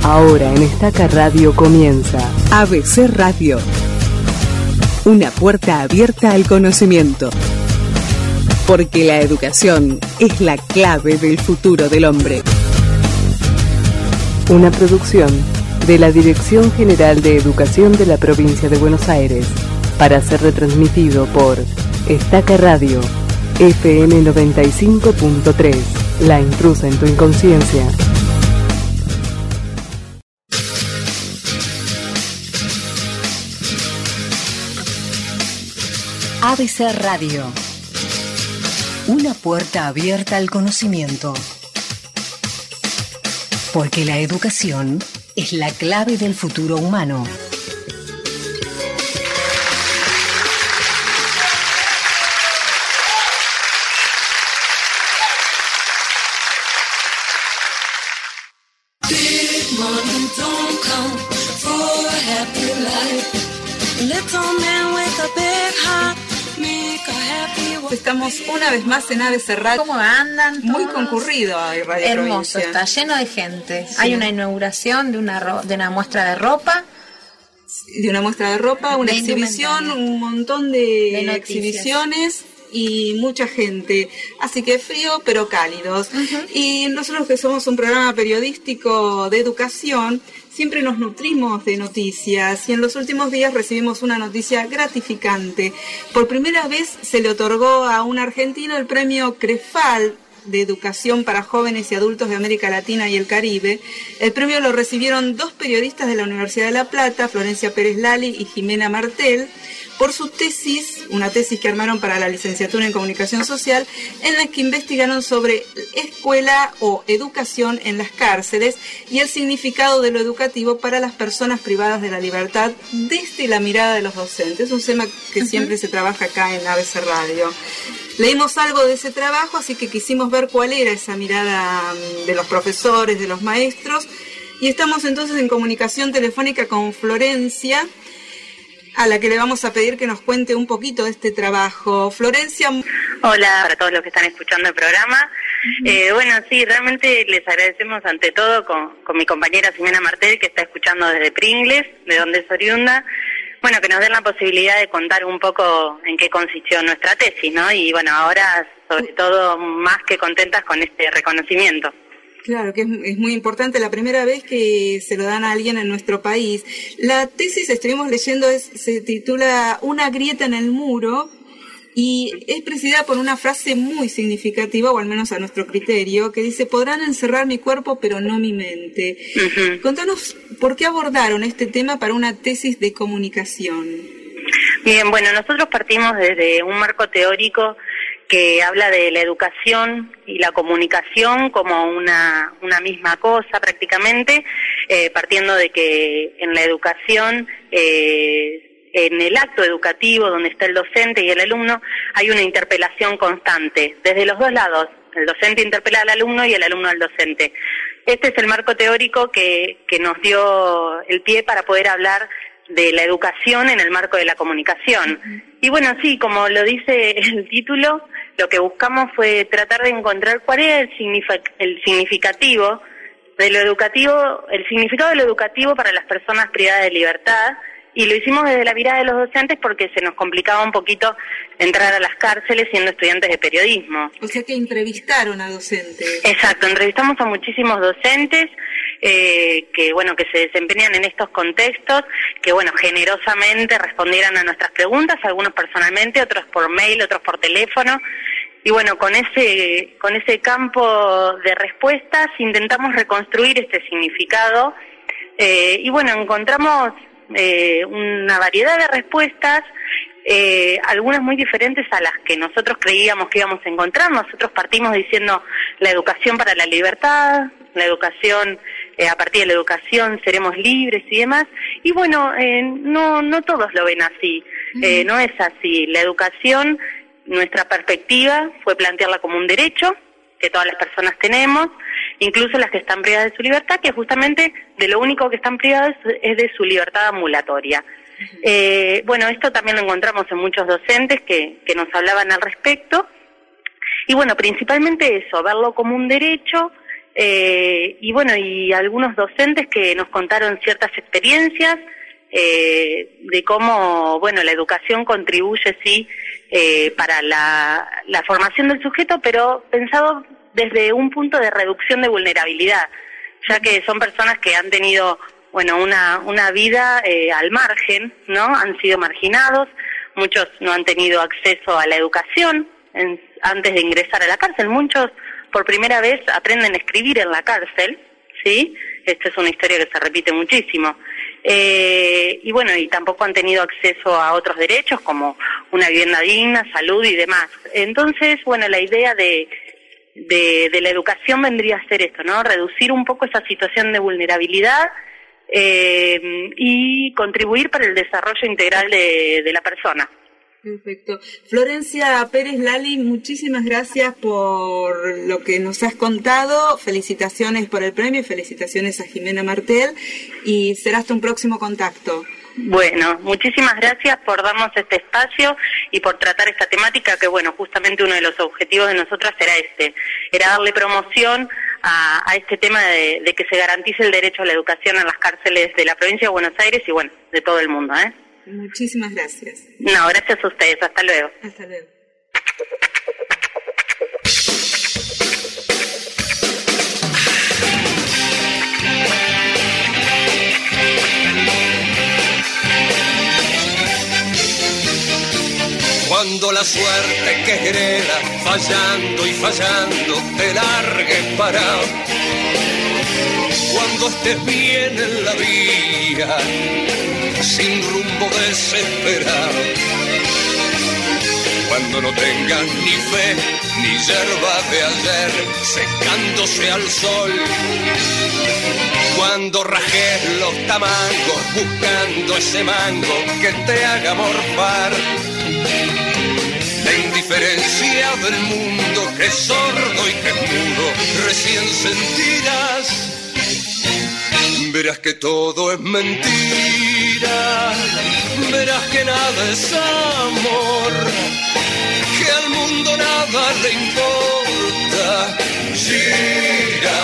Ahora en Estaca Radio comienza ABC Radio. Una puerta abierta al conocimiento. Porque la educación es la clave del futuro del hombre. Una producción de la Dirección General de Educación de la Provincia de Buenos Aires para ser retransmitido por Estaca Radio, FM 95.3, La Intrusa en tu Inconsciencia. ABC Radio. Una puerta abierta al conocimiento. Porque la educación es la clave del futuro humano. Estamos una vez más en ABC Radio. ¿Cómo andan? Muy concurrido hay Radio Hermoso, Provincia. está lleno de gente. Sí. Hay una inauguración de una muestra de ropa. De una muestra de ropa, una De exhibición, indumentaria. un montón de noticias. exhibiciones y mucha gente. Así que frío pero cálidos. Y nosotros que somos un programa periodístico de educación, siempre nos nutrimos de noticias y en los últimos días recibimos una noticia gratificante. Por primera vez se le otorgó a un argentino el premio CREFAL de Educación para Jóvenes y Adultos de América Latina y el Caribe. El premio lo recibieron dos periodistas de la Universidad de La Plata, Florencia Pérez Lali y Jimena Martel, por su tesis, una tesis que armaron para la licenciatura en Comunicación Social, en la que investigaron sobre escuela o educación en las cárceles y el significado de lo educativo para las personas privadas de la libertad desde la mirada de los docentes. Es un tema que siempre se trabaja acá en ABC Radio. Leímos algo de ese trabajo, así que quisimos ver cuál era esa mirada de los profesores, de los maestros, y estamos entonces en comunicación telefónica con Florencia, a la que le vamos a pedir que nos cuente un poquito de este trabajo. Florencia. Hola para todos los que están escuchando el programa. Bueno, sí, realmente les agradecemos ante todo con mi compañera Jimena Martel, que está escuchando desde Pringles, de donde es oriunda. Bueno, que nos den la posibilidad de contar un poco en qué consistió nuestra tesis, ¿no? Y bueno, ahora sobre todo más que contentas con este reconocimiento. Claro, que es muy importante, la primera vez que se lo dan a alguien en nuestro país. La tesis, estuvimos leyendo, se titula Una grieta en el muro y es presidida por una frase muy significativa, o al menos a nuestro criterio, que dice: podrán encerrar mi cuerpo pero no mi mente. Contanos por qué abordaron este tema para una tesis de comunicación. Bien, bueno, nosotros partimos desde un marco teórico que habla de la educación y la comunicación como una misma cosa prácticamente, partiendo de que en la educación, en el acto educativo donde está el docente y el alumno, hay una interpelación constante, desde los dos lados. El docente interpela al alumno y el alumno al docente. Este es el marco teórico que nos dio el pie para poder hablar de la educación en el marco de la comunicación. Y bueno, sí, como lo dice el título, lo que buscamos fue tratar de encontrar cuál era el significativo de lo educativo, el significado de lo educativo para las personas privadas de libertad, y lo hicimos desde la mirada de los docentes porque se nos complicaba un poquito entrar a las cárceles siendo estudiantes de periodismo. O sea que entrevistaron a docentes. Exacto, entrevistamos a muchísimos docentes que se desempeñan en estos contextos, que generosamente respondieran a nuestras preguntas, algunos personalmente, otros por mail, otros por teléfono. Y bueno, con ese campo de respuestas intentamos reconstruir este significado y encontramos una variedad de respuestas, algunas muy diferentes a las que nosotros creíamos que íbamos a encontrar. Nosotros partimos diciendo la educación para la libertad, la educación, a partir de la educación seremos libres y demás, y no todos lo ven así, no es así. La educación, nuestra perspectiva fue plantearla como un derecho que todas las personas tenemos, incluso las que están privadas de su libertad, que justamente de lo único que están privadas es de su libertad ambulatoria. Esto también lo encontramos en muchos docentes que nos hablaban al respecto, y principalmente eso, verlo como un derecho Y bueno, y algunos docentes que nos contaron ciertas experiencias de cómo, bueno, la educación contribuye, sí, para la formación del sujeto, pero pensado desde un punto de reducción de vulnerabilidad, ya que son personas que han tenido, bueno, una vida al margen, ¿no? Han sido marginados, muchos no han tenido acceso a la educación antes de ingresar a la cárcel, muchos por primera vez aprenden a escribir en la cárcel, ¿sí? Esta es una historia que se repite muchísimo. Y bueno, y tampoco han tenido acceso a otros derechos como una vivienda digna, salud y demás. Entonces, bueno, la idea de la educación vendría a ser esto, ¿no? Reducir un poco esa situación de vulnerabilidad y contribuir para el desarrollo integral de la persona. Perfecto. Florencia Pérez Lali, muchísimas gracias por lo que nos has contado. Felicitaciones por el premio y felicitaciones a Jimena Martel. Y será hasta un próximo contacto. Bueno, muchísimas gracias por darnos este espacio y por tratar esta temática que, bueno, justamente uno de los objetivos de nosotras era darle promoción a este tema de que se garantice el derecho a la educación en las cárceles de la provincia de Buenos Aires y, bueno, de todo el mundo, ¿eh? Muchísimas gracias. No, gracias a ustedes. Hasta luego. Hasta luego. Cuando la suerte querera, fallando y fallando, te largue parado. Cuando estés bien en la vía, sin rumbo desesperado. Cuando no tengas ni fe, ni yerba de ayer, secándose al sol. Cuando rajes los tamangos, buscando ese mango que te haga morfar. La indiferencia del mundo que es sordo y que es mudo, recién sentirás. Verás que todo es mentira, verás que nada es amor, que al mundo nada le importa. Gira,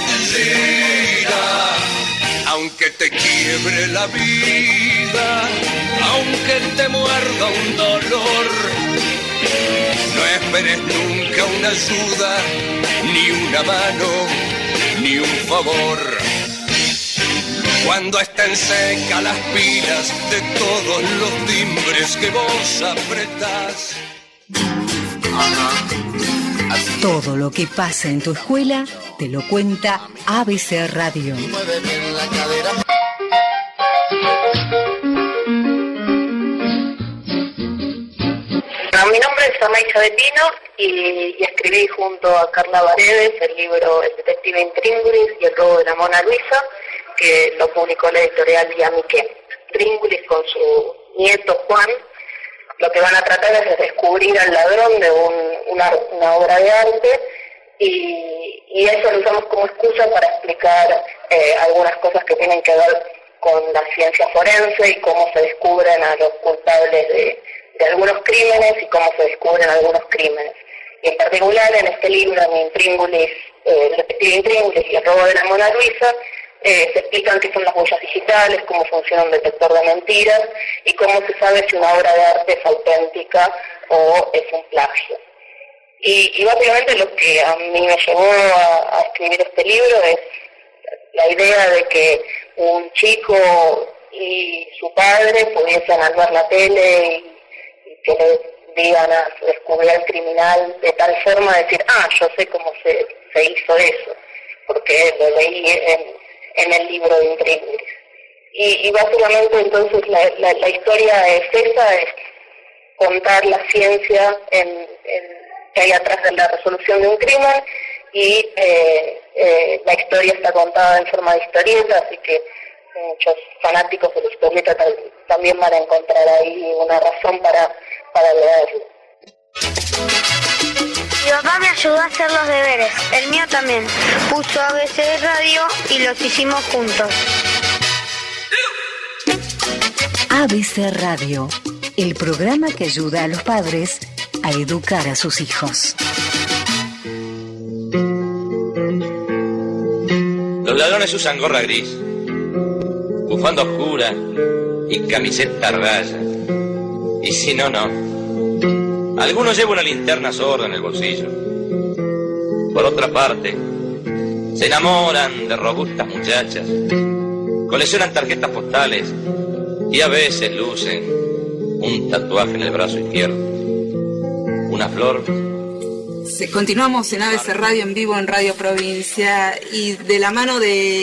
gira, aunque te quiebre la vida, aunque te muerda un dolor, no esperes nunca una ayuda, ni una mano, ni un favor. Cuando estén secas las pilas de todos los timbres que vos apretás. Todo lo que pasa en tu escuela te lo cuenta ABC Radio. Mi nombre es Amaicha de Pino y escribí junto a Carla Paredes el libro El detective Intríngulis y el robo de la Mona Luisa, que lo publicó la editorial Yamiqué. Intríngulis con su nieto Juan, lo que van a tratar es de descubrir al ladrón de una obra de arte y eso lo usamos como excusa para explicar algunas cosas que tienen que ver con la ciencia forense y cómo se descubren a los culpables de algunos crímenes y cómo se descubren algunos crímenes. Y en particular en este libro, en Intríngulis, el detective Intríngulis y el robo de la Mona Luisa, se explican qué son las huellas digitales, cómo funciona un detector de mentiras y cómo se sabe si una obra de arte es auténtica o es un plagio. Y básicamente lo que a mí me llevó a escribir este libro es la idea de que un chico y su padre pudiesen al ver la tele y que le digan a descubrir al criminal de tal forma de decir, yo sé cómo se hizo eso, porque lo leí en el libro de Intríngulis. Y básicamente entonces la historia es esa, es contar la ciencia que hay atrás de la resolución de un crimen y la historia está contada en forma de historieta, así que muchos fanáticos de la historieta también van a encontrar ahí una razón para leerlo. Mi papá me ayudó a hacer los deberes, el mío también. Puso ABC Radio y los hicimos juntos. ABC Radio, el programa que ayuda a los padres a educar a sus hijos. Los ladrones usan gorra gris, bufanda oscura y camiseta a rayas. Y si no, no. Algunos llevan una linterna sorda en el bolsillo. Por otra parte, se enamoran de robustas muchachas, coleccionan tarjetas postales y a veces lucen un tatuaje en el brazo izquierdo. Una flor. Continuamos en ABC Radio en vivo en Radio Provincia y de la mano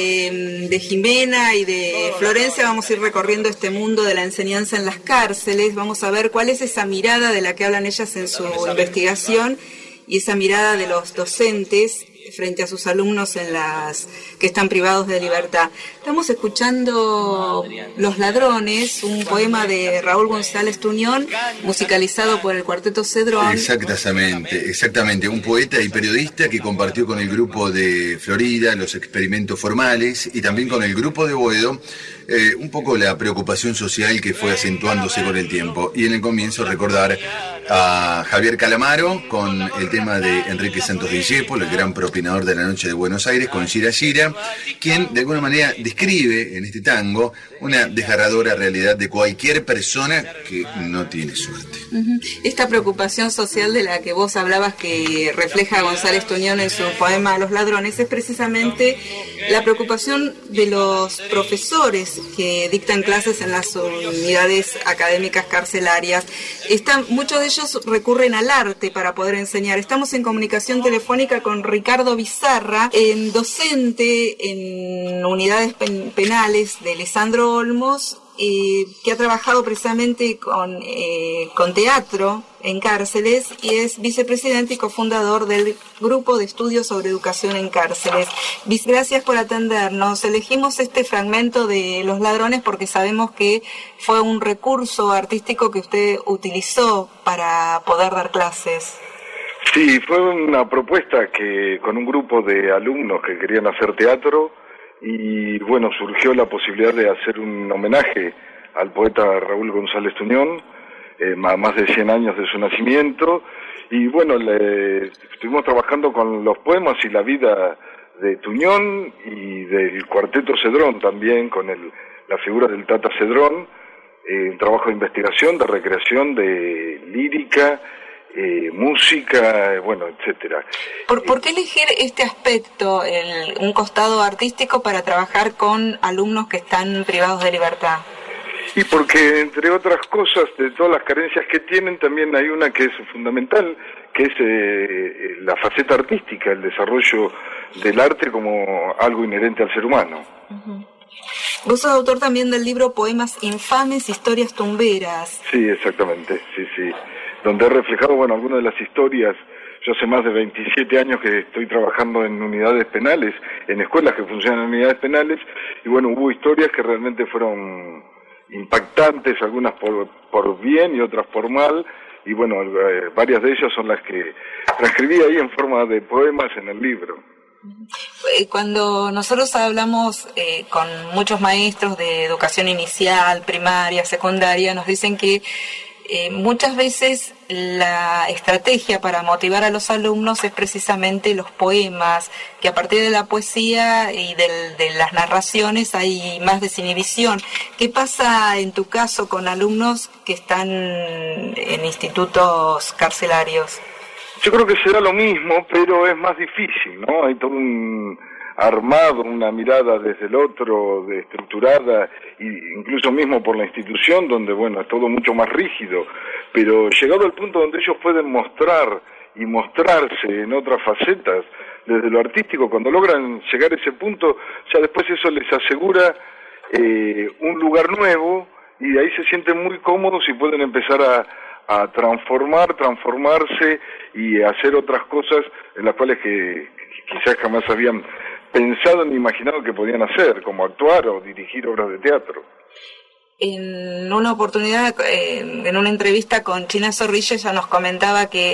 de Jimena y de Florencia vamos a ir recorriendo este mundo de la enseñanza en las cárceles. Vamos a ver cuál es esa mirada de la que hablan ellas en su investigación y esa mirada de los docentes frente a sus alumnos que están privados de libertad. Estamos escuchando Los Ladrones, un poema de Raúl González Tuñón, musicalizado por el Cuarteto Cedrón. Exactamente, un poeta y periodista que compartió con el grupo de Florida los experimentos formales y también con el grupo de Boedo un poco la preocupación social que fue acentuándose con el tiempo. Y en el comienzo recordar a Javier Calamaro con el tema de Enrique Santos Discépolo, el gran propinador de la noche de Buenos Aires, con Gira Gira, quien de alguna manera describe en este tango una desgarradora realidad de cualquier persona que no tiene suerte. Esta preocupación social de la que vos hablabas, que refleja González Tuñón en su poema Los Ladrones, es precisamente la preocupación de los profesores que dictan clases en las unidades académicas carcelarias. Muchos de ellos recurren al arte para poder enseñar. Estamos en comunicación telefónica con Ricardo Bizarra, docente en unidades penales de Lisandro Olmos, que ha trabajado precisamente con teatro en cárceles y es vicepresidente y cofundador del Grupo de Estudios sobre Educación en Cárceles. Gracias por atendernos. Elegimos este fragmento de Los Ladrones porque sabemos que fue un recurso artístico que usted utilizó para poder dar clases. Sí, fue una propuesta que con un grupo de alumnos que querían hacer teatro y bueno, surgió la posibilidad de hacer un homenaje al poeta Raúl González Tuñón, más de 100 años de su nacimiento, y bueno, estuvimos trabajando con los poemas y la vida de Tuñón y del Cuarteto Cedrón también, con la figura del Tata Cedrón, un trabajo de investigación, de recreación, de lírica, música, bueno, etcétera. ¿Por qué elegir este aspecto, un costado artístico, para trabajar con alumnos que están privados de libertad? Y porque, entre otras cosas, de todas las carencias que tienen, también hay una que es fundamental, que es la faceta artística, el desarrollo del arte como algo inherente al ser humano. Uh-huh. Vos sos autor también del libro Poemas Infames, Historias Tumberas. Sí, exactamente, sí. Donde he reflejado, bueno, algunas de las historias. Yo hace más de 27 años que estoy trabajando en unidades penales, en escuelas que funcionan en unidades penales, y bueno, hubo historias que realmente fueron impactantes, algunas por bien y otras por mal, y bueno, varias de ellas son las que transcribí ahí en forma de poemas en el libro. Cuando nosotros hablamos con muchos maestros de educación inicial, primaria, secundaria, nos dicen que muchas veces la estrategia para motivar a los alumnos es precisamente los poemas, que a partir de la poesía y de las narraciones hay más desinhibición. ¿Qué pasa en tu caso con alumnos que están en institutos carcelarios? Yo creo que será lo mismo, pero es más difícil, ¿no? Hay todo un armado, una mirada desde el otro, estructurada, e incluso mismo por la institución, donde, bueno, es todo mucho más rígido, pero llegado al punto donde ellos pueden mostrar y mostrarse en otras facetas, desde lo artístico, cuando logran llegar a ese punto, ya después eso les asegura un lugar nuevo, y de ahí se sienten muy cómodos y pueden empezar a transformarse y hacer otras cosas en las cuales que quizás jamás habían pensado ni imaginado que podían hacer, como actuar o dirigir obras de teatro. En una oportunidad, en una entrevista con China Zorrilla, ella nos comentaba que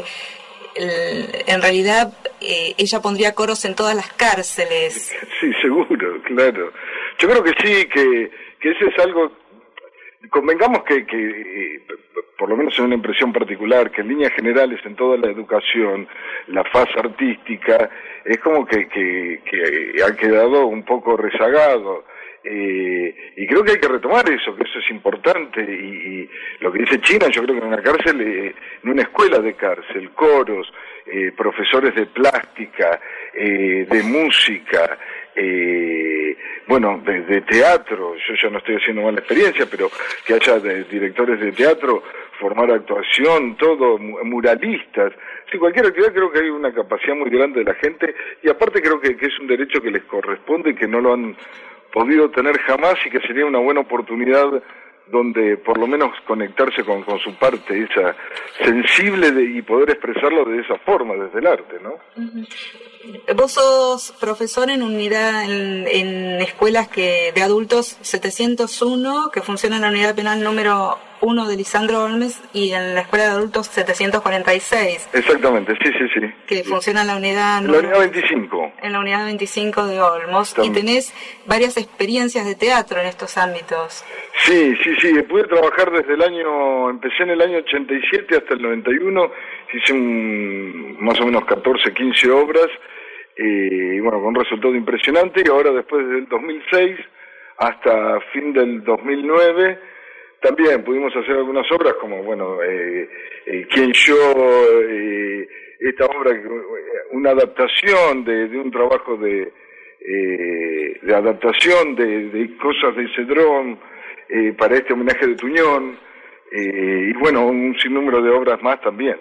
en realidad ella pondría coros en todas las cárceles. Sí, seguro, claro. Yo creo que sí, que ese es algo. convengamos que por lo menos es una impresión particular, que en líneas generales en toda la educación, la faz artística, es como que ha quedado un poco rezagado. Y creo que hay que retomar eso, que eso es importante, y lo que dice China, yo creo que en una cárcel, en una escuela de cárcel, coros, profesores de plástica, de música, bueno, de teatro, yo ya no estoy haciendo mala experiencia, pero que haya directores de teatro, formar actuación, todo, muralistas, sí, cualquier actividad. Creo que hay una capacidad muy grande de la gente, y aparte creo que es un derecho que les corresponde y que no lo han podido tener jamás, y que sería una buena oportunidad donde por lo menos conectarse con su parte esa sensible y poder expresarlo de esa forma, desde el arte, ¿no? Vos sos profesor en unidad, en escuelas de adultos 701, que funciona en la unidad penal número 1 de Lisandro Olmes, y en la escuela de adultos 746. Exactamente, sí. Que funciona en la unidad... En la unidad 25. En la unidad 25 de Olmos. También. Y tenés varias experiencias de teatro en estos ámbitos. Sí, pude trabajar empecé en el año 87 hasta el 91, hice más o menos 14, 15 obras, y bueno, con un resultado impresionante, y ahora después del 2006 hasta fin del 2009, también pudimos hacer algunas obras como, bueno, Quien Yo, esta obra, una adaptación de un trabajo de adaptación de cosas de Cedrón, para este homenaje de Tuñón, y bueno, un sinnúmero de obras más también,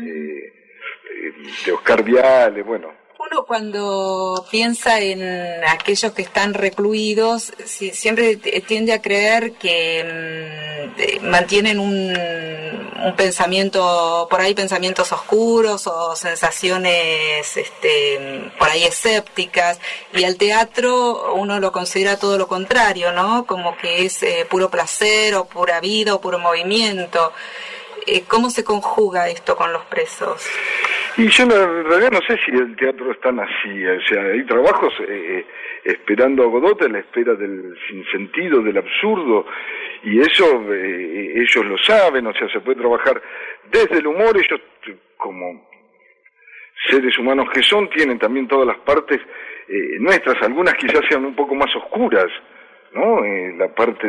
de Oscar Viale, bueno. Uno cuando piensa en aquellos que están recluidos, siempre tiende a creer que mantienen un pensamiento, por ahí pensamientos oscuros o sensaciones por ahí escépticas, y al teatro uno lo considera todo lo contrario, ¿no? Como que es puro placer o pura vida o puro movimiento. ¿Cómo se conjuga esto con los presos? Y yo en realidad no sé si el teatro es tan así, o sea, hay trabajos esperando a Godot, a la espera del sinsentido, del absurdo, y eso ellos lo saben, o sea, se puede trabajar desde el humor. Ellos, como seres humanos que son, tienen también todas las partes nuestras, algunas quizás sean un poco más oscuras, ¿no? La parte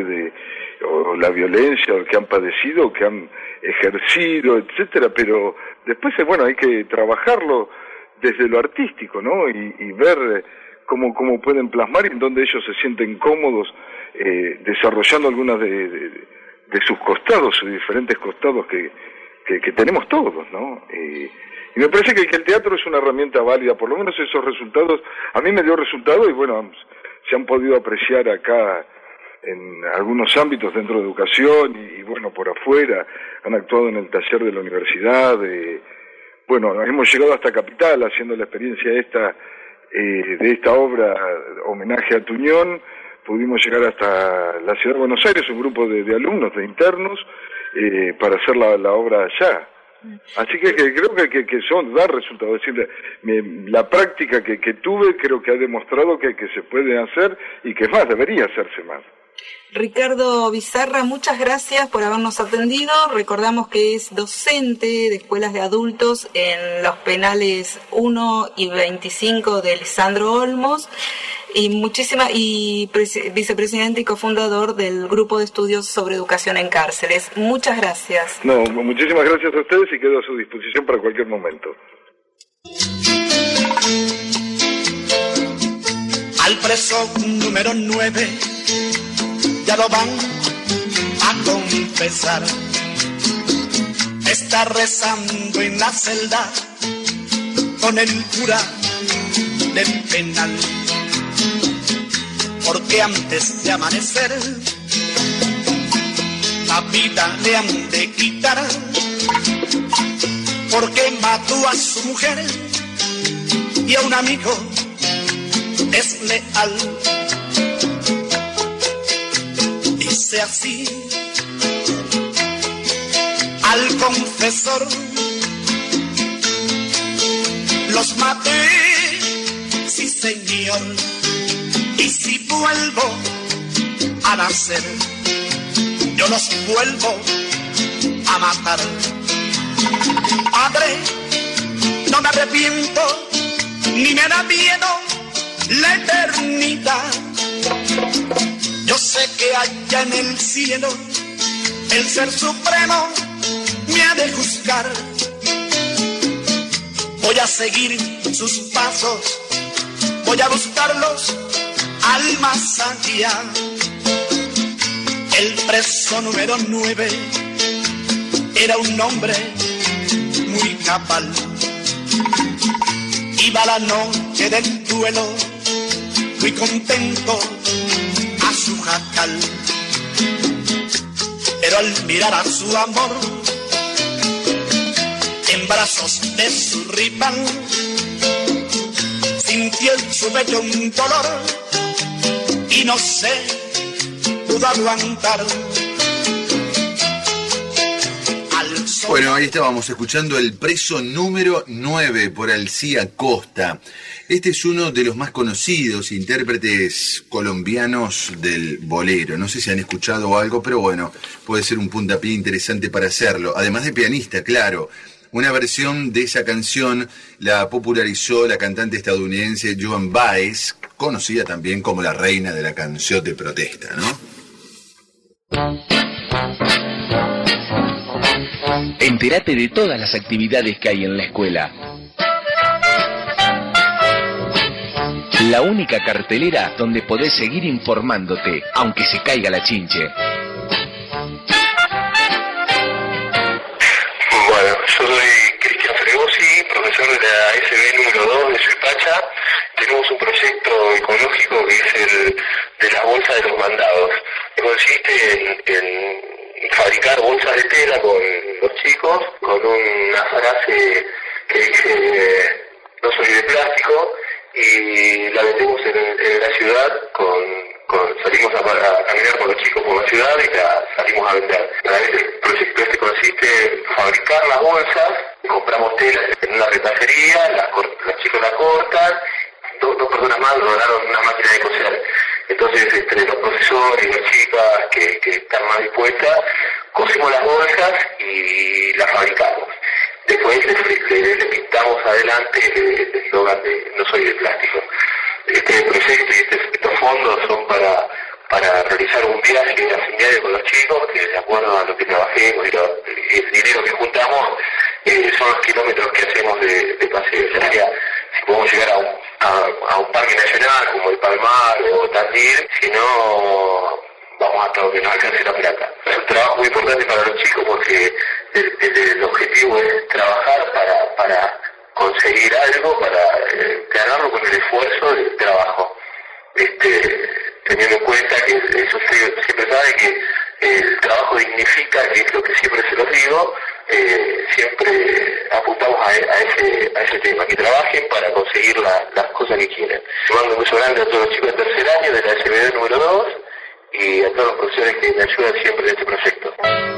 o la violencia, o que han padecido, o que han ejercido, etcétera, pero después, bueno, hay que trabajarlo desde lo artístico, ¿no? Y ver cómo pueden plasmar, y en dónde ellos se sienten cómodos desarrollando algunas de sus costados, sus diferentes costados que tenemos todos, ¿no? Y me parece que el teatro es una herramienta válida, por lo menos esos resultados, a mí me dio resultado, y bueno, se han podido apreciar acá en algunos ámbitos dentro de educación, y bueno, por afuera, han actuado en el taller de la universidad, bueno, hemos llegado hasta Capital haciendo la experiencia de esta obra, homenaje a Tuñón, pudimos llegar hasta la ciudad de Buenos Aires, un grupo de alumnos, de internos, para hacer la obra allá. Así que creo que da resultados. Es decir, la práctica que tuve creo que ha demostrado que se puede hacer, y que más, debería hacerse más. Ricardo Bizarra, muchas gracias por habernos atendido. Recordamos que es docente de escuelas de adultos en los penales 1 y 25 de Lisandro Olmos, y vicepresidente y cofundador del Grupo de Estudios sobre Educación en Cárceles. Muchas gracias. No, muchísimas gracias a ustedes, y quedo a su disposición para cualquier momento. Al preso número 9 ya lo van a confesar. Está rezando en la celda con el cura del penal, porque antes de amanecer la vida le han de quitar, porque mató a su mujer y a un amigo es leal. Dice así al confesor: los maté, sí señor, y si vuelvo a nacer, yo yo los vuelvo a matar. Padre, no me arrepiento, ni me da miedo la eternidad. Yo sé que allá en el cielo el Ser Supremo me ha de juzgar. Voy a seguir sus pasos, voy a buscarlos al más allá. El preso número 9 era un hombre muy cabal. Iba la noche del duelo muy contento a su jacal. Pero al mirar a su amor en brazos de su rival, sintió en su pecho un dolor y no se pudo aguantar. Bueno, ahí estábamos escuchando El preso número 9 por Alcía Costa. Este es uno de los más conocidos intérpretes colombianos del bolero. No sé si han escuchado algo, pero bueno, puede ser un puntapié interesante para hacerlo. Además de pianista, claro. Una versión de esa canción la popularizó la cantante estadounidense Joan Baez, conocida también como la reina de la canción de protesta, ¿no? Entérate de todas las actividades que hay en la escuela. La única cartelera donde podés seguir informándote, aunque se caiga la chinche. Bueno, yo soy Cristian Fregosi, profesor de la SB número 2 de Suipacha. Tenemos un proyecto ecológico que es el de las bolsas de los mandados, que consiste en fabricar bolsas de tela con los chicos, con una frase que dice no soy de plástico, y la vendemos en la ciudad salimos a caminar con los chicos por la ciudad y la salimos a vender. El proyecto este consiste en fabricar las bolsas, compramos tela en una retacería, los chicos la cortan, dos personas más lograron una máquina de coser. Entonces, entre los profesores y las chicas que están más dispuestas, cosimos las bolsas y las fabricamos. Después le pintamos adelante el eslogan de no soy de plástico. Este proyecto y estos fondos son para realizar un viaje a fin de año con los chicos, que de acuerdo a lo que trabajemos y el dinero que juntamos, son los kilómetros que hacemos de paseo. O sea, si podemos llegar a un parque nacional como el Palmar o Tandil, si no, vamos hasta donde nos alcance la plata. Es un trabajo muy importante para los chicos porque el objetivo es trabajar para conseguir algo, para ganarlo con el esfuerzo del trabajo. Teniendo en cuenta que eso siempre sabe que el trabajo dignifica, que es lo que siempre se los digo, siempre apuntamos a ese tema, que trabajen para conseguir las cosas que quieren. Le mando un beso grande a todos los chicos del tercer año de la SBD número 2 y a todos los profesores que me ayudan siempre en este proyecto.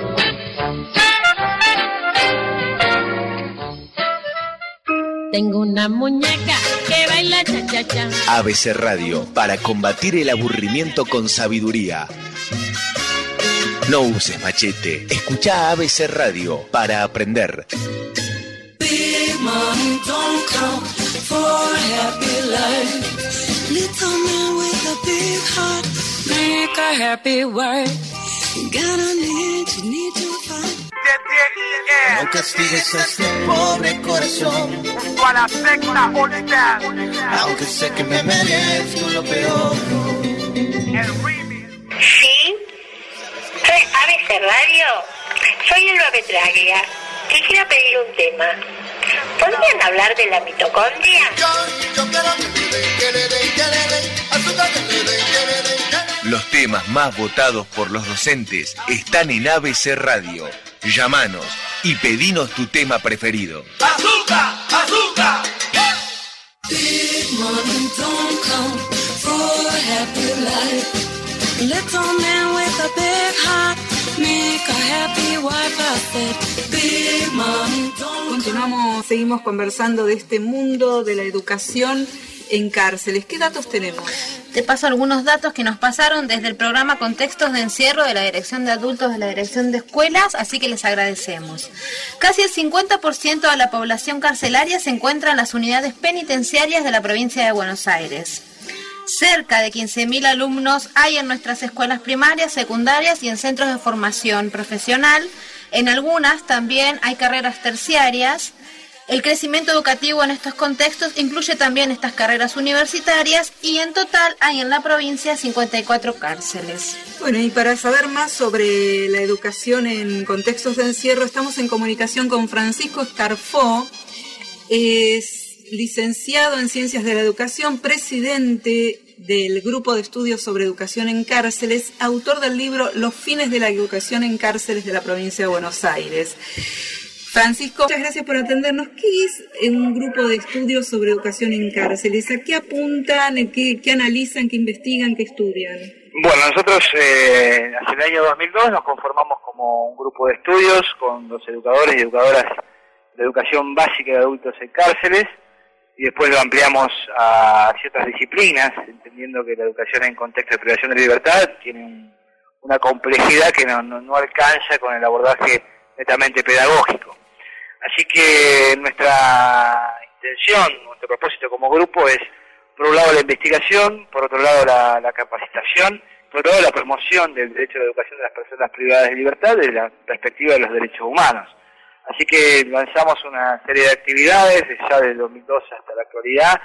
Tengo una muñeca que baila cha-cha-cha. ABC Radio, para combatir el aburrimiento con sabiduría. No uses machete, escucha ABC Radio para aprender. Big money don't count for a happy life. Little man with a big heart, make a happy wife. You got a need, you need to find. No castigues a este pobre corazón, a la secta unidad, aunque sé que me merezco lo peor. Sí, soy ABC Radio, soy Elba Petraglia. Quisiera pedir un tema. ¿Podrían hablar de la mitocondria? Los temas más votados por los docentes están en ABC Radio. Llámanos y pedinos tu tema preferido. ¡Azúcar! ¡Azúcar! Big money don't count for a happy life. Little man with a big heart, make a happy wife. I said, big money don't. Seguimos conversando de este mundo de la educación en cárceles. ¿Qué datos tenemos? Te paso algunos datos que nos pasaron desde el programa Contextos de Encierro de la Dirección de Adultos de la Dirección de Escuelas, así que les agradecemos. Casi el 50% de la población carcelaria se encuentra en las unidades penitenciarias de la provincia de Buenos Aires. Cerca de 15.000 alumnos hay en nuestras escuelas primarias, secundarias y en centros de formación profesional. En algunas también hay carreras terciarias. El crecimiento educativo en estos contextos incluye también estas carreras universitarias y en total hay en la provincia 54 cárceles. Bueno, y para saber más sobre la educación en contextos de encierro, estamos en comunicación con Francisco Escarfó. Es licenciado en Ciencias de la Educación, presidente del Grupo de Estudios sobre Educación en Cárceles, autor del libro Los fines de la educación en cárceles de la provincia de Buenos Aires. Francisco, muchas gracias por atendernos. ¿Qué es un grupo de estudios sobre educación en cárceles? ¿A qué apuntan? ¿Qué analizan? ¿Qué investigan? ¿Qué estudian? Bueno, nosotros hacia el año 2002 nos conformamos como un grupo de estudios con los educadores y educadoras de educación básica de adultos en cárceles, y después lo ampliamos a ciertas disciplinas, entendiendo que la educación en contexto de privación de libertad tiene una complejidad que no alcanza con el abordaje netamente pedagógico. Así que nuestra intención, nuestro propósito como grupo es, por un lado, la investigación, por otro lado, la capacitación, por otro lado, la promoción del derecho a la educación de las personas privadas de libertad desde la perspectiva de los derechos humanos. Así que lanzamos una serie de actividades, ya desde 2002 hasta la actualidad,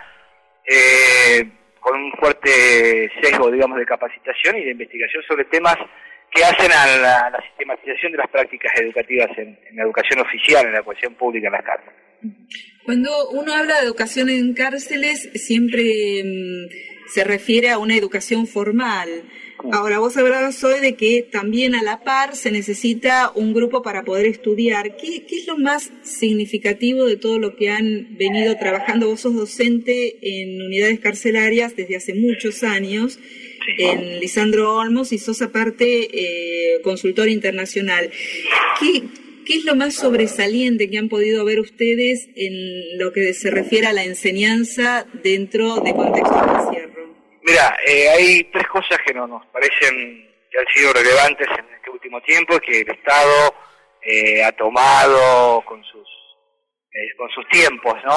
con un fuerte sesgo, digamos, de capacitación y de investigación sobre temas que hacen a la sistematización de las prácticas educativas en la educación oficial, en la educación pública en las cárceles. Cuando uno habla de educación en cárceles, siempre se refiere a una educación formal. Ahora, vos hablabas hoy de que también a la par se necesita un grupo para poder estudiar. ¿Qué es lo más significativo de todo lo que han venido trabajando? Vos sos docente en unidades carcelarias desde hace muchos años, en Lisandro Olmos, y sos aparte consultor internacional. ¿Qué es lo más sobresaliente que han podido ver ustedes en lo que se refiere a la enseñanza dentro de contextos de encierro? Mira, hay tres cosas que nos parecen que han sido relevantes en este último tiempo, que el Estado ha tomado con sus tiempos, ¿no?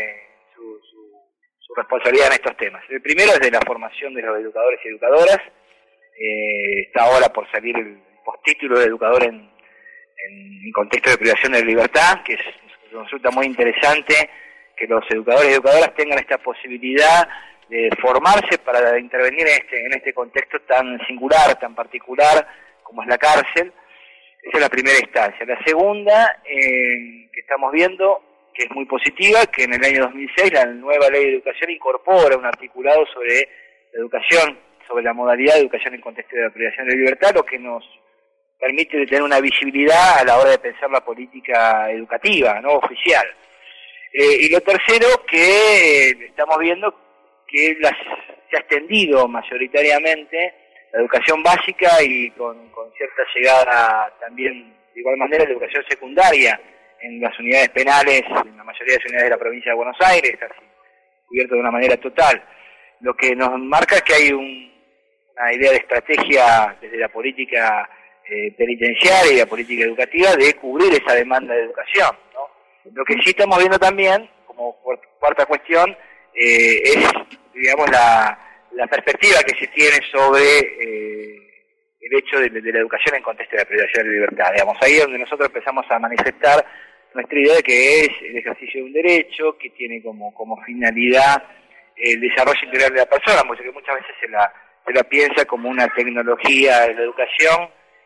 Su responsabilidad en estos temas. El primero es de la formación de los educadores y educadoras. Está ahora por salir el postítulo de educador en contexto de privación de libertad, que nos resulta muy interesante que los educadores y educadoras tengan esta posibilidad de formarse para intervenir en este contexto tan singular, tan particular como es la cárcel. Esa es la primera instancia. La segunda, que estamos viendo, que es muy positiva, que en el año 2006 la nueva ley de educación incorpora un articulado sobre la educación, sobre la modalidad de educación en contexto de privación de libertad, lo que nos permite tener una visibilidad a la hora de pensar la política educativa, no oficial. Y lo tercero, que estamos viendo que se ha extendido mayoritariamente la educación básica y con cierta llegada también, de igual manera, la educación secundaria en las unidades penales, en la mayoría de las unidades de la provincia de Buenos Aires, casi cubierto de una manera total. Lo que nos marca que hay una idea de estrategia desde la política penitenciaria y la política educativa de cubrir esa demanda de educación, ¿no? Lo que sí estamos viendo también, como cuarta cuestión, es, digamos, la perspectiva que se tiene sobre el hecho de la educación en contexto de la privación de libertad. Digamos, ahí es donde nosotros empezamos a manifestar nuestra idea de que es el ejercicio de un derecho que tiene como finalidad el desarrollo integral de la persona, porque muchas veces se la piensa como una tecnología de la educación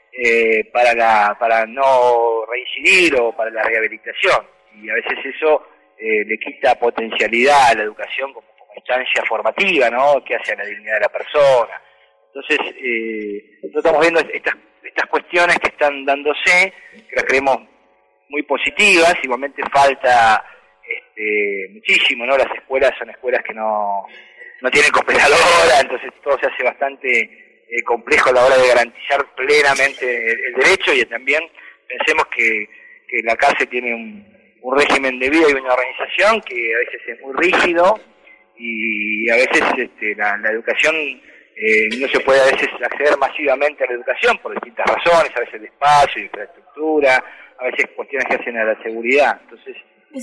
para no reincidir o para la rehabilitación, y a veces eso le quita potencialidad a la educación como instancia formativa, ¿no?, que hace a la dignidad de la persona. Entonces, nosotros estamos viendo estas cuestiones que están dándose, que las creemos muy positivas. Igualmente falta muchísimo, ¿no? Las escuelas son escuelas que no tienen cooperadora, entonces todo se hace bastante complejo a la hora de garantizar plenamente el derecho, y también pensemos que la cárcel tiene un régimen de vida y una organización que a veces es muy rígido y a veces la educación no se puede a veces acceder masivamente a la educación por distintas razones, a veces de espacio, de infraestructura, a veces cuestiones que hacen a la seguridad. Entonces,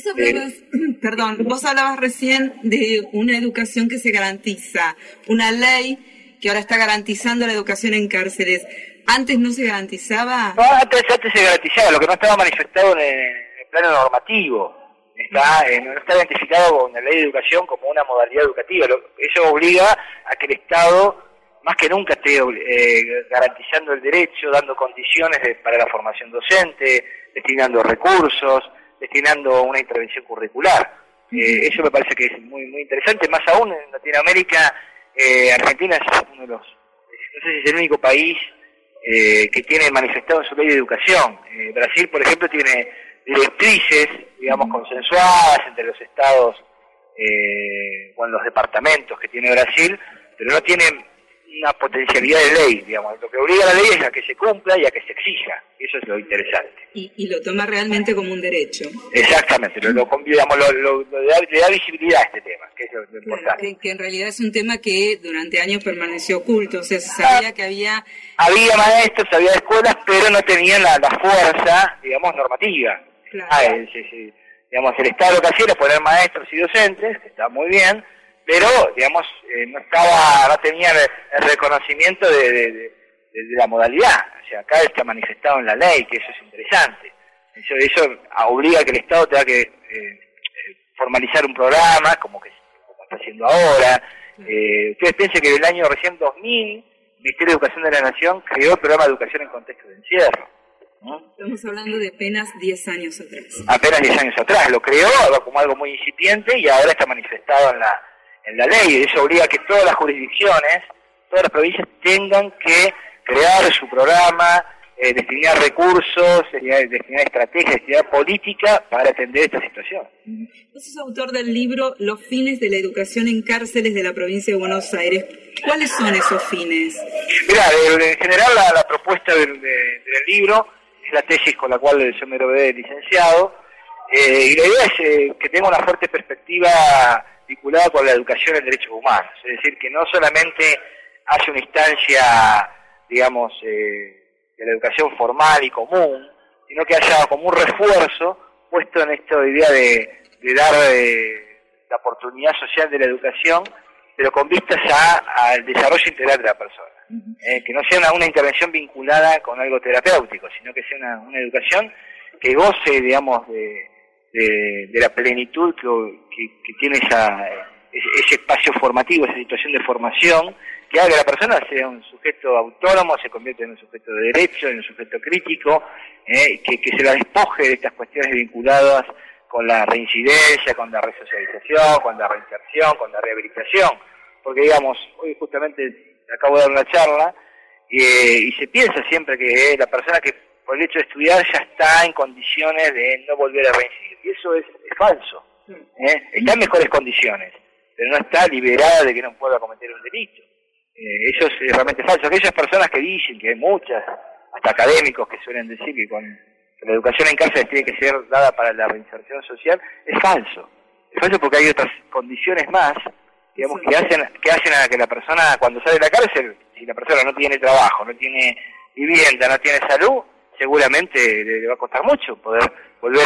vos hablabas recién de una educación que se garantiza, una ley que ahora está garantizando la educación en cárceles. ¿Antes no se garantizaba? No, antes se garantizaba, lo que no estaba manifestado en el plano normativo. No está identificado con la ley de educación como una modalidad educativa. Eso obliga a que el Estado, más que nunca, esté garantizando el derecho, dando condiciones para la formación docente, destinando recursos, destinando una intervención curricular. Eso me parece que es muy muy interesante, más aún en Latinoamérica. Argentina es uno de los, no sé si es el único país que tiene manifestado en su ley de educación. Brasil, por ejemplo, tiene directrices, digamos, consensuadas entre los estados con los departamentos que tiene Brasil, pero no tiene una potencialidad de ley, digamos. Lo que obliga a la ley es a que se cumpla y a que se exija. Eso es lo interesante. Y lo toma realmente como un derecho. Exactamente, le da visibilidad a este tema, que es lo importante. Que en realidad es un tema que durante años permaneció oculto, o sea, se sabía que había... Había maestros, había escuelas, pero no tenían la fuerza, digamos, normativa. Claro. Digamos, el Estado lo que hacía era poner maestros y docentes, que está muy bien, pero, digamos, no tenía el reconocimiento de la modalidad. O sea, acá está manifestado en la ley, que eso es interesante. Eso obliga a que el Estado tenga que formalizar un programa, como está haciendo ahora. Ustedes piensen que en el año recién 2000, el Ministerio de Educación de la Nación creó el programa de educación en contexto de encierro. Estamos hablando de apenas 10 años atrás. Apenas 10 años atrás. Lo creó como algo muy incipiente y ahora está manifestado en la ley. Eso obliga a que todas las jurisdicciones, todas las provincias tengan que crear su programa, destinar recursos, destinar estrategias, destinar política para atender esta situación. Vos sos autor del libro Los fines de la educación en cárceles de la provincia de Buenos Aires. ¿Cuáles son esos fines? Mirá, en general la propuesta del libro es la tesis con la cual yo me gradué de licenciado, y la idea es que tenga una fuerte perspectiva vinculada con la educación en derechos humanos, es decir, que no solamente haya una instancia, digamos, de la educación formal y común, sino que haya como un refuerzo puesto en esta idea de dar la oportunidad social de la educación, pero con vistas al desarrollo integral de la persona. Que no sea una intervención vinculada con algo terapéutico, sino que sea una educación que goce, digamos, de la plenitud que tiene ese espacio formativo, esa situación de formación, que haga que la persona sea un sujeto autónomo, se convierta en un sujeto de derecho, en un sujeto crítico, que se la despoje de estas cuestiones vinculadas con la reincidencia, con la resocialización, con la reinserción, con la rehabilitación. Porque, digamos, hoy justamente acabo de dar una charla y se piensa siempre que la persona que por el hecho de estudiar ya está en condiciones de no volver a reincidir. Y eso es falso. Está en mejores condiciones, pero no está liberada de que no pueda cometer un delito. Eso es realmente falso. Aquellas personas que dicen, que hay muchas, hasta académicos que suelen decir que la educación en cárceles tiene que ser dada para la reinserción social, es falso. Es falso porque hay otras condiciones más, digamos, que hacen a que la persona, cuando sale de la cárcel, si la persona no tiene trabajo, no tiene vivienda, no tiene salud, seguramente le va a costar mucho poder volver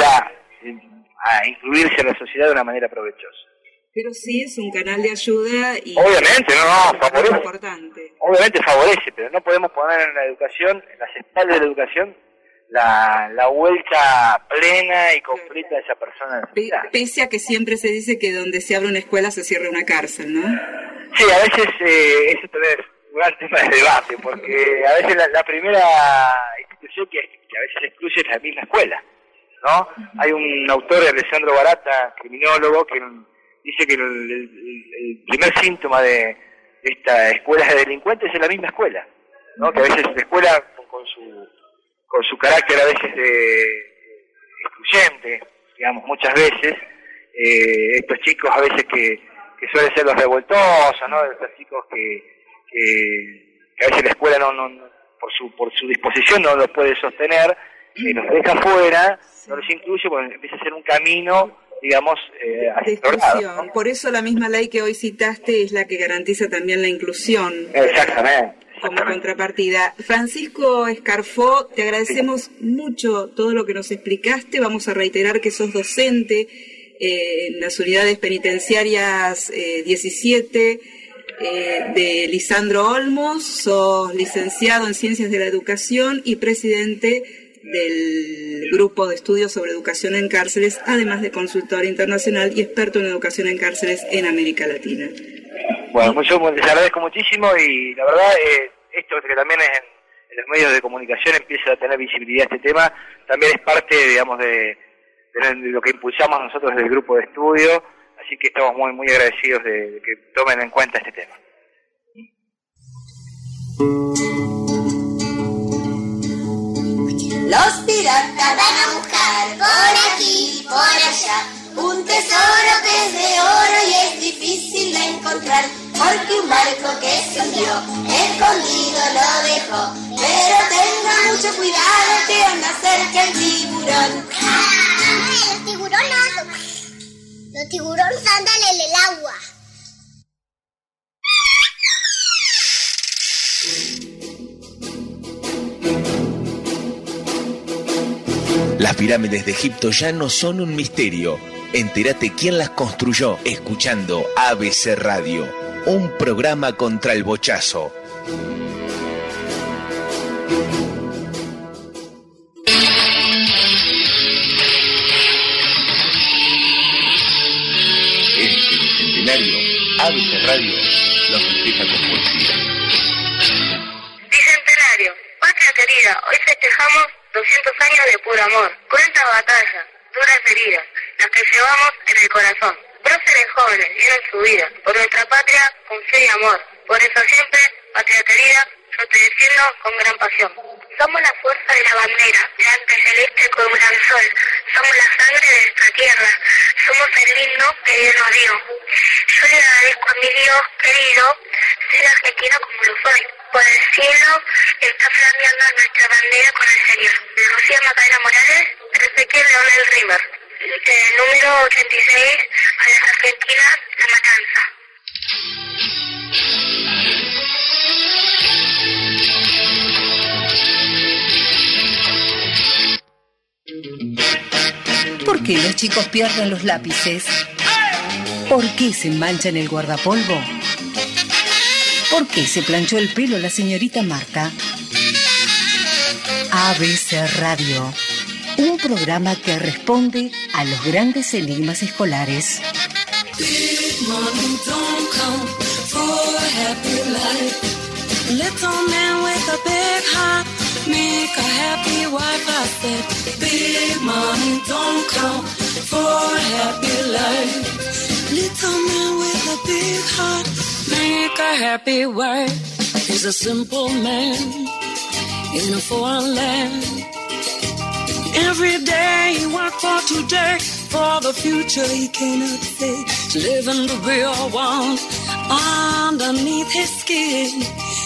a incluirse en la sociedad de una manera provechosa. Pero sí es un canal de ayuda y... Obviamente, favorece. Es importante. Obviamente favorece, pero no podemos poner en la educación, en las espaldas de la educación, la vuelta plena y completa de esa persona. Pese a que siempre se dice que donde se abre una escuela se cierra una cárcel, ¿no? Sí, a veces eso también es un gran tema de debate, porque a veces la primera institución que a veces excluye es la misma escuela, ¿no? Hay un autor, Alessandro Barata, criminólogo, que dice que el primer síntoma de esta escuela de delincuentes es la misma escuela, ¿no? Que a veces la escuela con su carácter a veces excluyente, digamos, muchas veces, estos chicos a veces que suelen ser los revoltosos, ¿no? Estos chicos que a veces la escuela no por su disposición no los puede sostener, los deja fuera, no los incluye, porque empieza a ser un camino digamos, de exclusión, ¿no? Por eso la misma ley que hoy citaste es la que garantiza también la inclusión. Exactamente. Como contrapartida. Francisco Escarfó, te agradecemos mucho todo lo que nos explicaste. Vamos a reiterar que sos docente en las unidades penitenciarias 17 de Lisandro Olmos, sos licenciado en Ciencias de la Educación y presidente del Grupo de Estudios sobre Educación en Cárceles, además de consultor internacional y experto en educación en cárceles en América Latina. Bueno, les agradezco muchísimo y la verdad, esto que también en los medios de comunicación empieza a tener visibilidad este tema, también es parte, digamos, de lo que impulsamos nosotros desde el grupo de estudio, así que estamos muy, muy agradecidos de que tomen en cuenta este tema. Los piratas van a buscar por aquí y por allá un tesoro que es de oro y es difícil de encontrar, porque un barco que se hundió escondido lo dejó. Pero tenga mucho cuidado que anda cerca el tiburón. Los tiburones, los tiburones andan en el agua. Las pirámides de Egipto ya no son un misterio. Entérate quién las construyó escuchando ABC Radio, un programa contra el bochazo. Este bicentenario, ABC Radio los festeja con poesía. Bicentenario, patria querida, hoy festejamos 200 años de puro amor, cruenta batalla, duras heridas, las que llevamos en el corazón. Próceres jóvenes dieron su vida por nuestra patria con fe y amor. Por eso siempre, patria querida, yo te defiendo con gran pasión. Somos la fuerza de la bandera, delante celeste con un gran sol. Somos la sangre de esta tierra, somos el himno que Dios nos dio. Yo le agradezco a mi Dios querido ser argentino como lo soy. Por el cielo está flameando nuestra bandera con el Señor. Lucía Macarena Morales, Ezequiel Leonel Rimer. Número 86, a las Argentinas, La Matanza. ¿Por qué los chicos pierden los lápices? ¿Por qué se manchan el guardapolvo? ¿Por qué se planchó el pelo la señorita Marta? ABC Radio, un programa que responde a los grandes enigmas escolares. Big money don't come for a happy life. Little man with a big heart, make a happy wife. I said, big money don't come for a happy life. Little man with a big heart, make a happy wife. He's a simple man in a foreign land. Every day he works for today, for the future he cannot say. He's living the real one underneath his skin.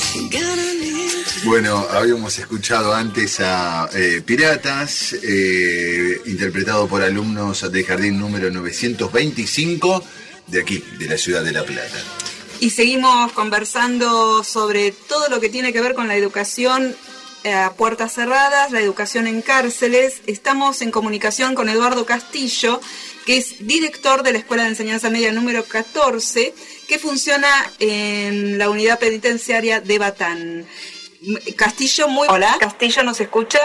Bueno, habíamos escuchado antes a Piratas, interpretado por alumnos del jardín número 925 de aquí, de la ciudad de La Plata. Y seguimos conversando sobre todo lo que tiene que ver con la educación a puertas cerradas, la educación en cárceles. Estamos en comunicación con Eduardo Castillo, que es director de la Escuela de Enseñanza Media número 14, que funciona en la unidad penitenciaria de Batán. Castillo, Hola, Castillo, ¿nos escucha?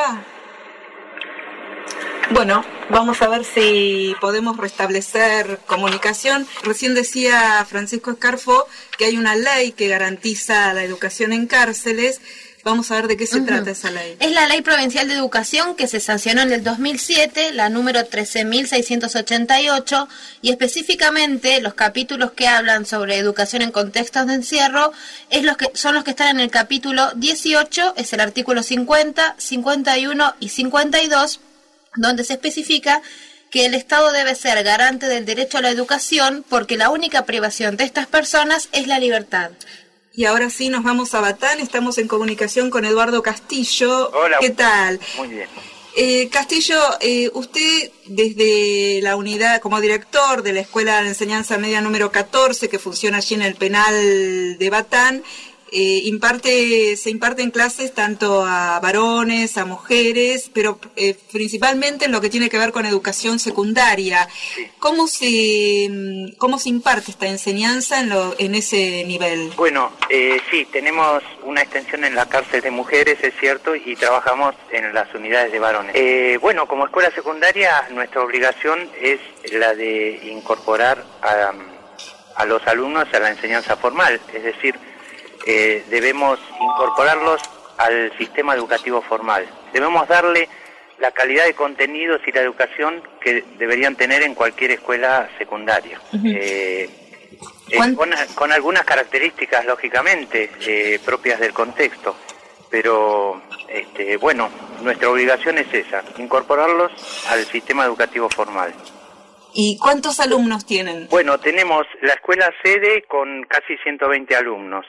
Bueno, vamos a ver si podemos restablecer comunicación. Recién decía Francisco Escarfó que hay una ley que garantiza la educación en cárceles. Vamos a ver de qué se trata esa ley. Es la Ley Provincial de Educación que se sancionó en el 2007, la número 13.688, y específicamente los capítulos que hablan sobre educación en contextos de encierro son los que están en el capítulo 18, es el artículo 50, 51 y 52, donde se especifica que el Estado debe ser garante del derecho a la educación porque la única privación de estas personas es la libertad. Y ahora sí nos vamos a Batán, estamos en comunicación con Eduardo Castillo. Hola. ¿Qué tal? Muy bien. Castillo, usted desde la unidad, como director de la Escuela de Enseñanza Media número 14, que funciona allí en el penal de Batán, se imparten clases tanto a varones, a mujeres, pero principalmente en lo que tiene que ver con educación secundaria. Sí. ¿Cómo se imparte esta enseñanza en ese nivel? Bueno, sí, tenemos una extensión en la cárcel de mujeres, es cierto, y trabajamos en las unidades de varones. Bueno, como escuela secundaria, nuestra obligación es la de incorporar a los alumnos a la enseñanza formal, es decir, debemos incorporarlos al sistema educativo formal. Debemos darle la calidad de contenidos y la educación que deberían tener en cualquier escuela secundaria. Con algunas características, lógicamente, propias del contexto. Pero, bueno, nuestra obligación es esa, incorporarlos al sistema educativo formal. ¿Y cuántos alumnos tienen? Bueno, tenemos la escuela sede con casi 120 alumnos.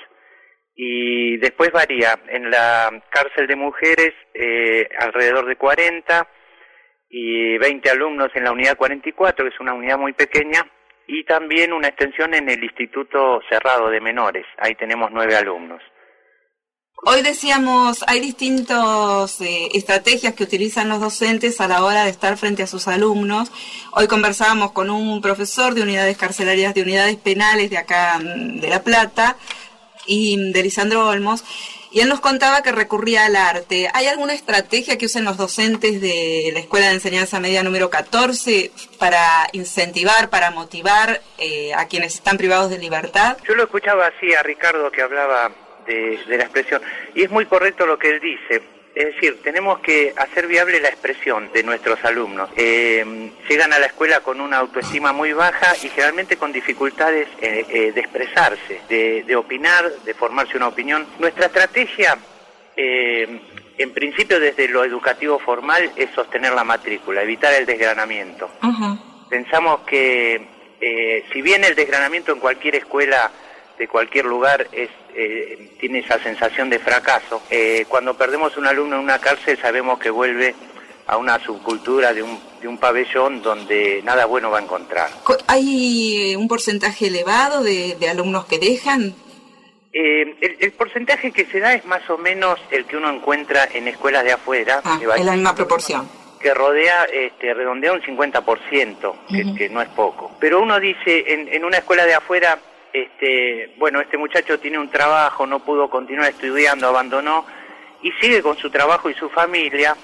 Y después varía, en la cárcel de mujeres alrededor de 40 y 20 alumnos en la unidad 44, que es una unidad muy pequeña, y también una extensión en el Instituto Cerrado de Menores, ahí tenemos 9 alumnos. Hoy decíamos, hay distintas estrategias que utilizan los docentes a la hora de estar frente a sus alumnos. Hoy conversábamos con un profesor de unidades carcelarias, de unidades penales de acá de La Plata, y de Lisandro Olmos, y él nos contaba que recurría al arte. ¿Hay alguna estrategia que usen los docentes de la Escuela de Enseñanza Media número 14 para incentivar, para motivar a quienes están privados de libertad? Yo lo escuchaba así a Ricardo, que hablaba de la expresión, y es muy correcto lo que él dice. Es decir, tenemos que hacer viable la expresión de nuestros alumnos. Llegan a la escuela con una autoestima muy baja y generalmente con dificultades de expresarse, de opinar, de formarse una opinión. Nuestra estrategia, en principio desde lo educativo formal, es sostener la matrícula, evitar el desgranamiento. Pensamos que si bien el desgranamiento en cualquier escuela de cualquier lugar tiene esa sensación de fracaso, cuando perdemos un alumno en una cárcel sabemos que vuelve a una subcultura de un pabellón donde nada bueno va a encontrar. ¿Hay un porcentaje elevado de alumnos que dejan? El porcentaje que se da es más o menos el que uno encuentra en escuelas de afuera. En la misma proporción. Que redondea un 50%, que no es poco. Pero uno dice, en una escuela de afuera, bueno, este muchacho tiene un trabajo, no pudo continuar estudiando, abandonó, y sigue con su trabajo y su familia,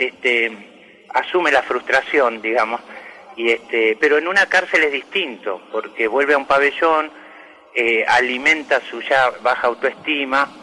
asume la frustración, digamos, pero en una cárcel es distinto, porque vuelve a un pabellón, alimenta su ya baja autoestima,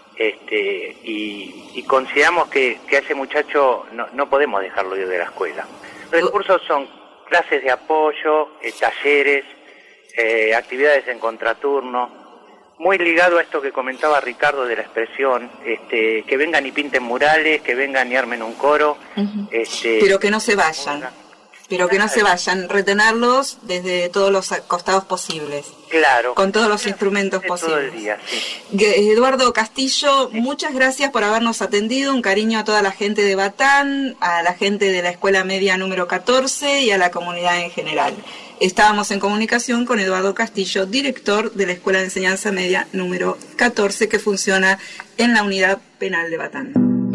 y consideramos que a ese muchacho no podemos dejarlo ir de la escuela. Los recursos son clases de apoyo, talleres, actividades en contraturno, muy ligado a esto que comentaba Ricardo de la expresión, que vengan y pinten murales, que vengan y armen un coro. Pero que no se vayan, retenerlos desde todos los costados posibles. Claro. Con todos los instrumentos posibles. Todo el día, sí. Eduardo Castillo, muchas gracias por habernos atendido, un cariño a toda la gente de Batán, a la gente de la Escuela Media número 14 y a la comunidad en general. Estábamos en comunicación con Eduardo Castillo, director de la Escuela de Enseñanza Media número 14, que funciona en la Unidad Penal de Batán.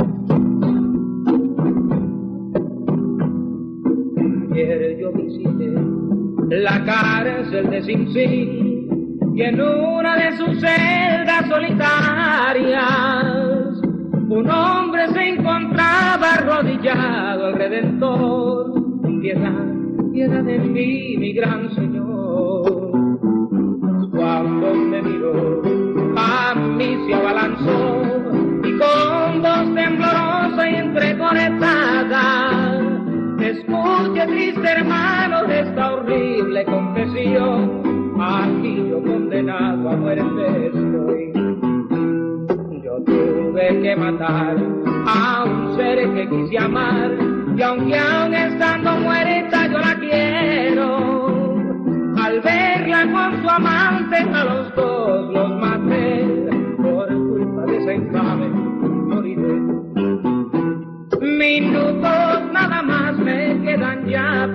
Ayer yo visité la cárcel de Sing Sing y en una de sus celdas solitarias un hombre se encontraba arrodillado al Redentor. Piedad de mí, mi gran Señor. Cuando me miró, a mí se abalanzó y con voz temblorosa y entrecortada: escuche, triste hermano, de esta horrible confesión. Aquí yo condenado a muerte estoy. Yo tuve que matar a un ser que quise amar, y aunque aún estando muerta yo la quiero, al verla con su amante a los dos los maté. Por culpa de ese infame moriré. Minutos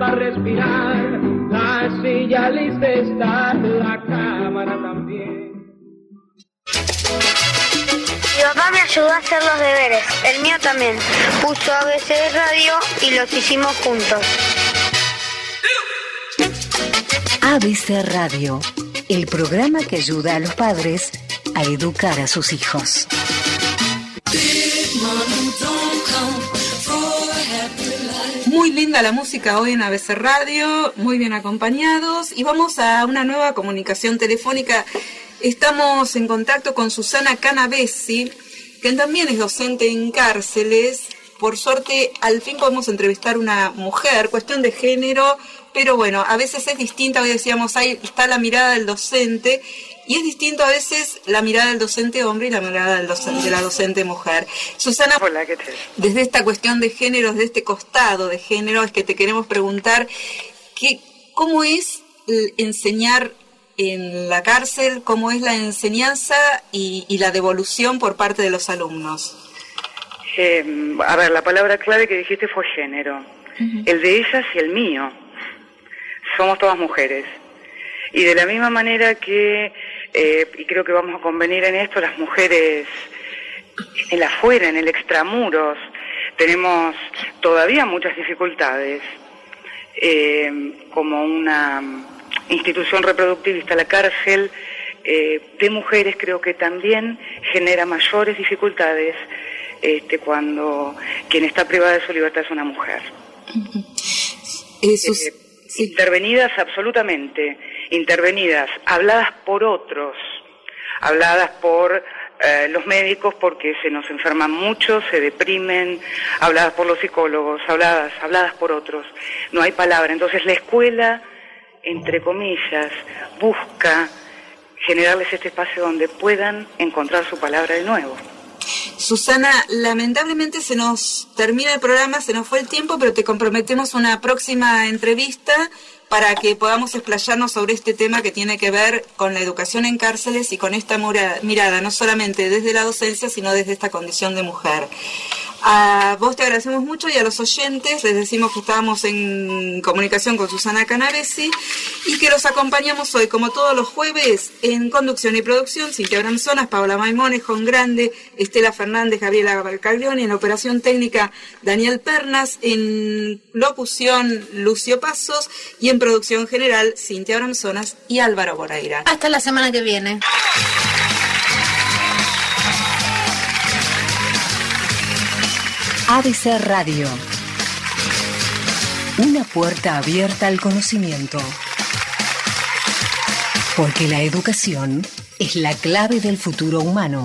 para respirar, la silla lista está, la cámara también. Mi papá me ayudó a hacer los deberes, el mío también. Puso ABC Radio y los hicimos juntos. ABC Radio, el programa que ayuda a los padres a educar a sus hijos. Muy linda la música hoy en ABC Radio, muy bien acompañados, y vamos a una nueva comunicación telefónica. Estamos en contacto con Susana Canavesi, que también es docente en cárceles. Por suerte, al fin podemos entrevistar una mujer, cuestión de género, pero bueno, a veces es distinta. Hoy decíamos, ahí está la mirada del docente, y es distinto a veces la mirada del docente hombre y la mirada del de la docente mujer. Susana, hola, ¿qué tal? Desde esta cuestión de género, desde este costado de género, es que te queremos preguntar cómo es enseñar en la cárcel, cómo es la enseñanza y la devolución por parte de los alumnos. A ver, la palabra clave que dijiste fue género. El de ellas y el mío. Somos todas mujeres. Y de la misma manera que, y creo que vamos a convenir en esto, las mujeres en el afuera, en el extramuros, tenemos todavía muchas dificultades. Como una institución reproductivista, la cárcel de mujeres creo que también genera mayores dificultades cuando quien está privada de su libertad es una mujer. Intervenidas absolutamente, intervenidas, habladas por otros, habladas por los médicos porque se nos enferman mucho, se deprimen, habladas por los psicólogos, habladas por otros, no hay palabra. Entonces la escuela, entre comillas, busca generarles este espacio donde puedan encontrar su palabra de nuevo. Susana, lamentablemente se nos termina el programa, se nos fue el tiempo, pero te comprometemos una próxima entrevista para que podamos explayarnos sobre este tema que tiene que ver con la educación en cárceles y con esta mirada, no solamente desde la docencia, sino desde esta condición de mujer. A vos te agradecemos mucho y a los oyentes les decimos que estábamos en comunicación con Susana Canavesi y que los acompañamos hoy, como todos los jueves, en conducción y producción, Cintia Branzonas, Paola Maimones, Juan Grande, Estela Fernández, Gabriela Balcaglioni, en operación técnica Daniel Pernas, en locución Lucio Pasos y en producción general Cintia Branzonas y Álvaro Boraira. Hasta la semana que viene. ABC Radio. Una puerta abierta al conocimiento. Porque la educación es la clave del futuro humano.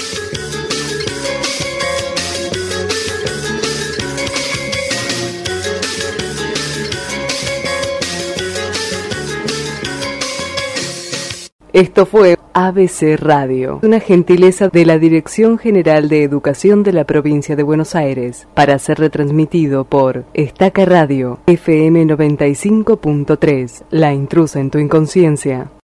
Esto fue ABC Radio, una gentileza de la Dirección General de Educación de la Provincia de Buenos Aires, para ser retransmitido por Estaca Radio, FM 95.3, La Intrusa en tu Inconsciencia.